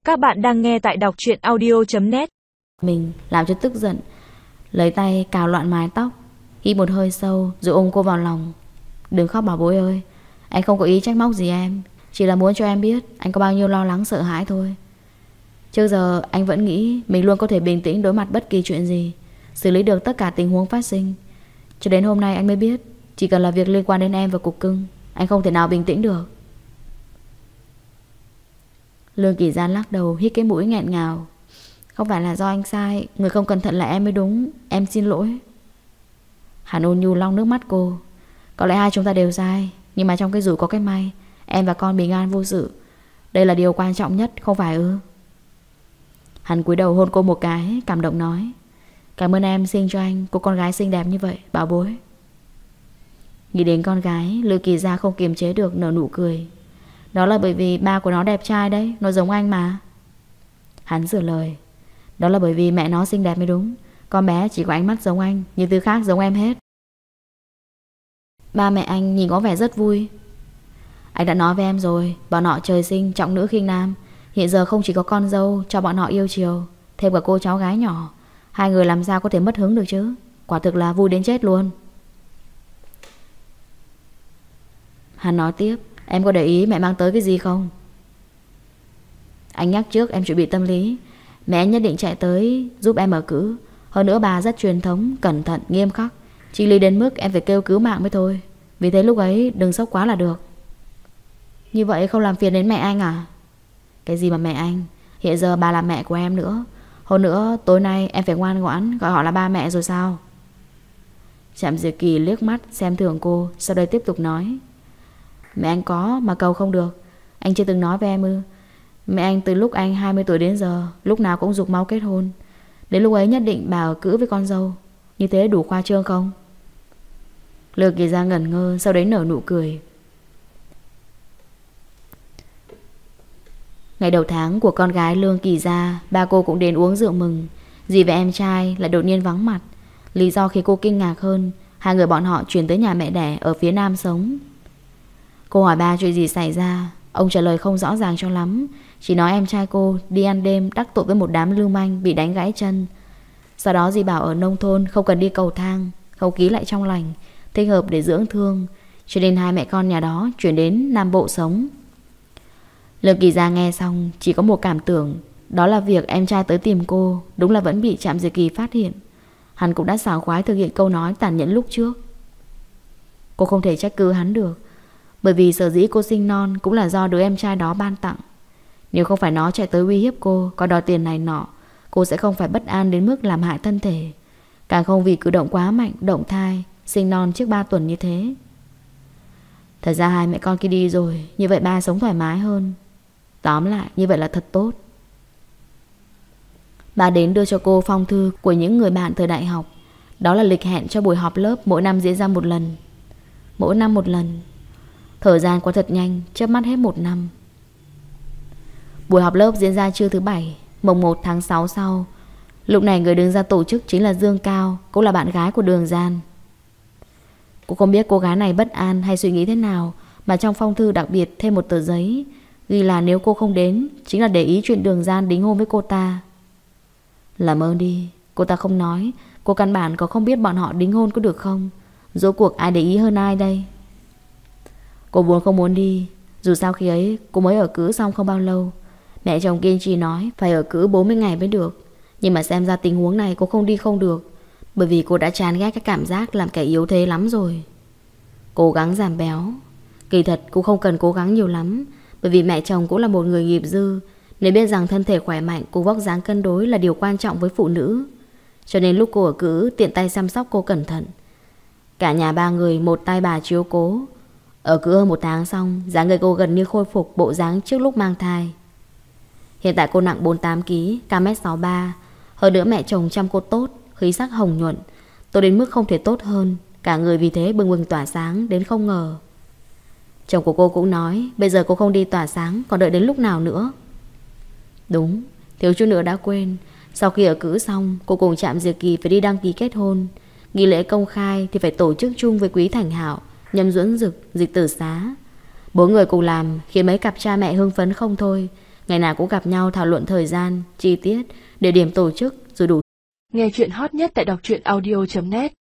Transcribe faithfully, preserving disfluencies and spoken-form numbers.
Các bạn đang nghe tại đọc truyện audio chấm net. Mình làm cho tức giận, lấy tay cào loạn mái tóc, hít một hơi sâu rồi ôm cô vào lòng. Đừng khóc bảo bối ơi, anh không có ý trách móc gì em, chỉ là muốn cho em biết anh có bao nhiêu lo lắng sợ hãi thôi. Trước giờ anh vẫn nghĩ mình luôn có thể bình tĩnh đối mặt bất kỳ chuyện gì, xử lý được tất cả tình huống phát sinh. Cho đến hôm nay anh mới biết, chỉ cần là việc liên quan đến em và cục cưng, anh không thể nào bình tĩnh được. Lương Kỳ Gian lắc đầu, hít cái mũi nghẹn ngào. Không phải là do anh sai, người không cẩn thận là em mới đúng, em xin lỗi. Hàn ôn nhu lau nước mắt cô. Có lẽ hai chúng ta đều sai, nhưng mà trong cái rủi có cái may, em và con bình an vô sự. Đây là điều quan trọng nhất, không phải ư? Hắn cúi đầu hôn cô một cái, cảm động nói. Cảm ơn em sinh cho anh cô con gái xinh đẹp như vậy, bảo bối. Nghĩ đến con gái, Lương Kỳ Gia không kiềm chế được nở nụ cười. Đó là bởi vì ba của nó đẹp trai đấy, nó giống anh mà. Hắn sửa lời. Đó là bởi vì mẹ nó xinh đẹp mới đúng. Con bé chỉ có ánh mắt giống anh, nhưng thứ khác giống em hết. Ba mẹ anh nhìn có vẻ rất vui. Anh đã nói với em rồi, bọn họ trời sinh trọng nữ khinh nam. Hiện giờ không chỉ có con dâu cho bọn họ yêu chiều, thêm cả cô cháu gái nhỏ. Hai người làm sao có thể mất hứng được chứ. Quả thực là vui đến chết luôn. Hắn nói tiếp. Em có để ý mẹ mang tới cái gì không? Anh nhắc trước em chuẩn bị tâm lý. Mẹ nhất định chạy tới giúp em ở cữ. Hơn nữa bà rất truyền thống, cẩn thận, nghiêm khắc. Chỉ lý đến mức em phải kêu cứu mạng mới thôi. Vì thế lúc ấy đừng sốc quá là được. Như vậy không làm phiền đến mẹ anh à? Cái gì mà mẹ anh? Hiện giờ bà là mẹ của em nữa. Hơn nữa tối nay em phải ngoan ngoãn gọi họ là ba mẹ rồi sao? Trạm Diệp Kỳ liếc mắt xem thường cô, sau đây tiếp tục nói. Mẹ anh có mà cầu không được. Anh chưa từng nói với em ư? Mẹ anh từ lúc anh hai mươi tuổi đến giờ lúc nào cũng giục máu kết hôn. Đến lúc ấy nhất định bà ở cữ với con dâu. Như thế đủ khoa trương không? Lương Kỳ Gia ngẩn ngơ, sau đấy nở nụ cười. Ngày đầu tháng của con gái Lương Kỳ Gia, ba cô cũng đến uống rượu mừng. Dì và em trai lại đột nhiên vắng mặt. Lý do khi cô kinh ngạc hơn, hai người bọn họ chuyển tới nhà mẹ đẻ ở phía nam sống. Cô hỏi ba chuyện gì xảy ra. Ông trả lời không rõ ràng cho lắm, chỉ nói em trai cô đi ăn đêm đắc tội với một đám lưu manh, bị đánh gãy chân. Sau đó dì bảo ở nông thôn không cần đi cầu thang, không khí lại trong lành, thích hợp để dưỡng thương, cho nên hai mẹ con nhà đó chuyển đến Nam Bộ sống. Lương Kỳ Gia nghe xong chỉ có một cảm tưởng, đó là việc em trai tới tìm cô đúng là vẫn bị Trạm Diệp Kỳ phát hiện. Hắn cũng đã xảo khoái thực hiện câu nói tàn nhẫn lúc trước. Cô không thể trách cứ hắn được, bởi vì sở dĩ cô sinh non cũng là do đứa em trai đó ban tặng. Nếu không phải nó chạy tới uy hiếp cô, có đòi tiền này nọ, cô sẽ không phải bất an đến mức làm hại thân thể. Càng không vì cử động quá mạnh, động thai, sinh non trước ba tuần như thế. Thật ra hai mẹ con kia đi rồi, như vậy ba sống thoải mái hơn. Tóm lại, như vậy là thật tốt. Bà đến đưa cho cô phong thư của những người bạn thời đại học. Đó là lịch hẹn cho buổi họp lớp mỗi năm diễn ra một lần. Mỗi năm một lần. Thời gian qua thật nhanh, chớp mắt hết một năm. Buổi họp lớp diễn ra trưa thứ bảy, mùng một tháng sáu sau. Lúc này người đứng ra tổ chức chính là Dương Cao, cũng là bạn gái của Đường Gian. Cô không biết cô gái này bất an hay suy nghĩ thế nào, mà trong phong thư đặc biệt thêm một tờ giấy ghi là nếu cô không đến chính là để ý chuyện Đường Gian đính hôn với cô ta. Làm ơn đi, cô ta không nói. Cô căn bản có không biết bọn họ đính hôn có được không. Rốt cuộc ai để ý hơn ai đây? Cô buồn không muốn đi. Dù sao khi ấy cô mới ở cữ xong không bao lâu. Mẹ chồng kiên trì nói phải ở cữ bốn mươi ngày mới được. Nhưng mà xem ra tình huống này cô không đi không được, bởi vì cô đã chán ghét cái cảm giác làm kẻ yếu thế lắm rồi. Cố gắng giảm béo. Kỳ thật cô không cần cố gắng nhiều lắm, bởi vì mẹ chồng cũng là một người nghiệp dư, nên biết rằng thân thể khỏe mạnh cùng vóc dáng cân đối là điều quan trọng với phụ nữ. Cho nên lúc cô ở cữ tiện tay chăm sóc cô cẩn thận. Cả nhà ba người một tay bà chiếu cố. Ở cữ hơn một tháng xong, dáng người cô gần như khôi phục bộ dáng trước lúc mang thai. Hiện tại cô nặng bốn mươi tám ki lô gam, cao mét sáu mươi ba. Hơn nữa mẹ chồng chăm cô tốt, khí sắc hồng nhuận, tốt đến mức không thể tốt hơn. Cả người vì thế bừng bừng tỏa sáng đến không ngờ. Chồng của cô cũng nói bây giờ cô không đi tỏa sáng còn đợi đến lúc nào nữa. Đúng, thiếu chút nữa đã quên. Sau khi ở cữ xong, cô cùng Trạm Diệp Kỳ phải đi đăng ký kết hôn. Nghi lễ công khai thì phải tổ chức chung với Quý Thành Hạo, Nhâm Duẫn Dực, Dịch Tử Xá. Bốn người cùng làm khiến mấy cặp cha mẹ hưng phấn không thôi. Ngày nào cũng gặp nhau thảo luận thời gian, chi tiết, địa điểm tổ chức rồi đủ. Nghe chuyện hot nhất tại đọc truyện audio chấm net.